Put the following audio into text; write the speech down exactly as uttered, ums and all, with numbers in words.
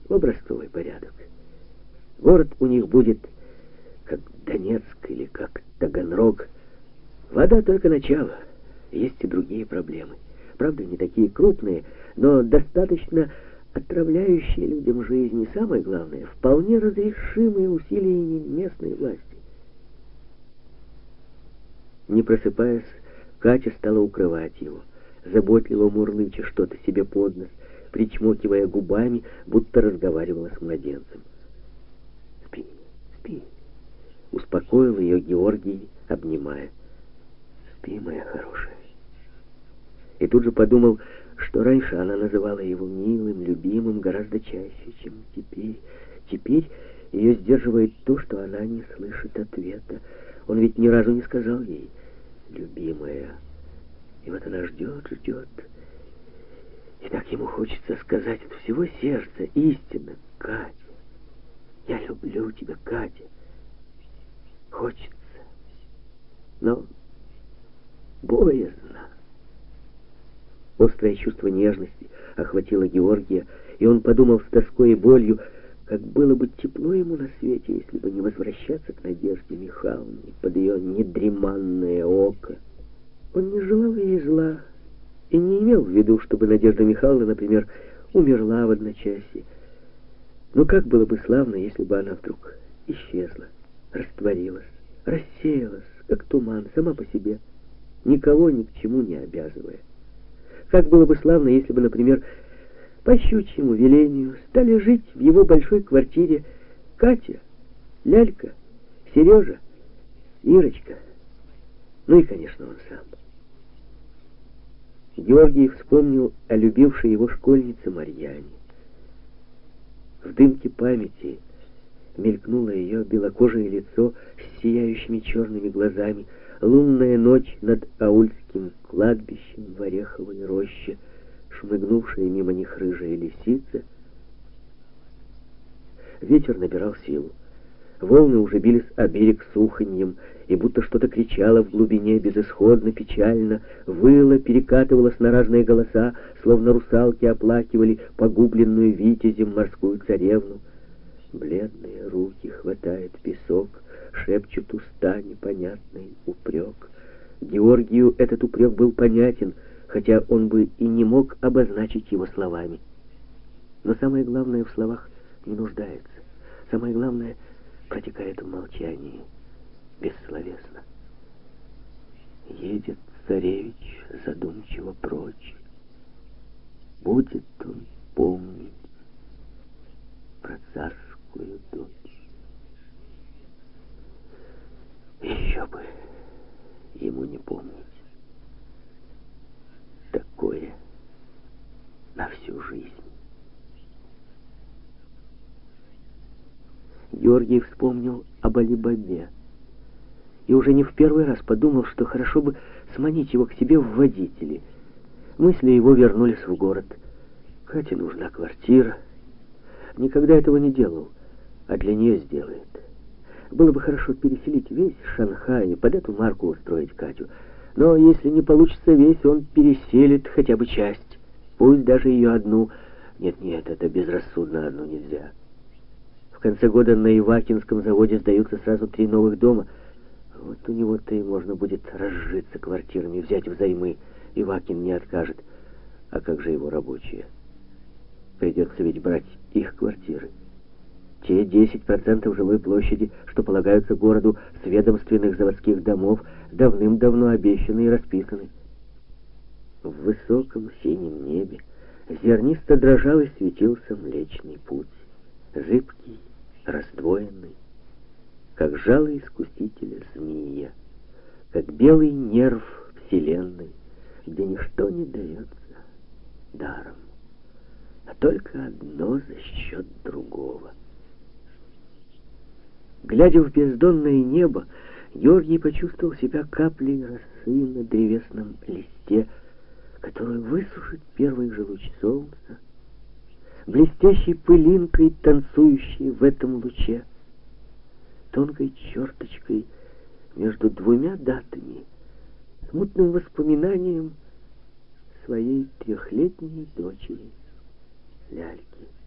в образцовый порядок. Город у них будет как Донецк или как Таганрог. Вода только начало, есть и другие проблемы. Правда, не такие крупные, но достаточно отравляющие людям жизнь. И самое главное, вполне разрешимые усилиями местной власти. Не просыпаясь, Катя стала укрывать его, заботливо мурлыча что-то себе под нос, причмокивая губами, будто разговаривала с младенцем. «Спи, спи», — успокоил ее Георгий, обнимая. «Спи, моя хорошая». И тут же подумал, что раньше она называла его милым, любимым гораздо чаще, чем теперь. Теперь ее сдерживает то, что она не слышит ответа. Он ведь ни разу не сказал ей «любимая». И вот она ждет, ждет. И так ему хочется сказать от всего сердца истинно: «Катя, я люблю тебя, Катя». Хочется, но боязно. Острое чувство нежности охватило Георгия, и он подумал с тоской и болью, как было бы тепло ему на свете, если бы не возвращаться к Надежде Михайловне под ее недреманное око. Он не желал ей зла и не имел в виду, чтобы Надежда Михайловна, например, умерла в одночасье. Но как было бы славно, если бы она вдруг исчезла, растворилась, рассеялась, как туман, сама по себе, никого ни к чему не обязывая. Как было бы славно, если бы, например, по щучьему велению стали жить в его большой квартире Катя, Лялька, Сережа, Ирочка, ну и, конечно, он сам. Георгий вспомнил о любившей его школьнице Марьяне. В дымке памяти мелькнуло ее белокожее лицо с сияющими черными глазами, лунная ночь над аульским кладбищем в ореховой роще, шмыгнувшая мимо них рыжая лисица. Ветер набирал силу. Волны уже бились о берег с уханьем, и будто что-то кричало в глубине безысходно, печально, выло, перекатывалось на разные голоса, словно русалки оплакивали погубленную витязем морскую царевну. Бледные руки хватает песок, шепчут уста непонятный упрек. Георгию этот упрек был понятен, хотя он бы и не мог обозначить его словами. Но самое главное в словах не нуждается. Самое главное протекает в молчании, бессловесно. Едет царевич задумчиво прочь. Будет он помнить про царскую дочь. Еще бы ему не помнить. Такое на всю жизнь. Георгий вспомнил об Али-Бабе и уже не в первый раз подумал, что хорошо бы сманить его к себе в водители. Мысли его вернулись в город. Кате нужна квартира. Никогда этого не делал, а для нее сделает. Было бы хорошо переселить весь Шанхай и под эту марку устроить Катю. Но если не получится весь, он переселит хотя бы часть. Пусть даже ее одну. Нет-нет, это безрассудно, одну нельзя. В конце года на Ивакинском заводе сдаются сразу три новых дома. Вот у него-то и можно будет разжиться квартирами, взять взаймы. Ивакин не откажет. А как же его рабочие? Придется ведь брать их квартиры. Те десять процентов жилой площади, что полагаются городу с ведомственных заводских домов, давным-давно обещаны и расписаны. В высоком синем небе зернисто дрожал и светился Млечный Путь, зыбкий, раздвоенный, как жало искусителя змея, как белый нерв вселенной, где ничто не дается даром, а только одно за счет другого. Глядя в бездонное небо, Георгий почувствовал себя каплей росы на древесном листе, которую высушит первый же луч солнца, блестящей пылинкой, танцующей в этом луче, тонкой черточкой между двумя датами, смутным воспоминанием своей трехлетней дочери Ляльки.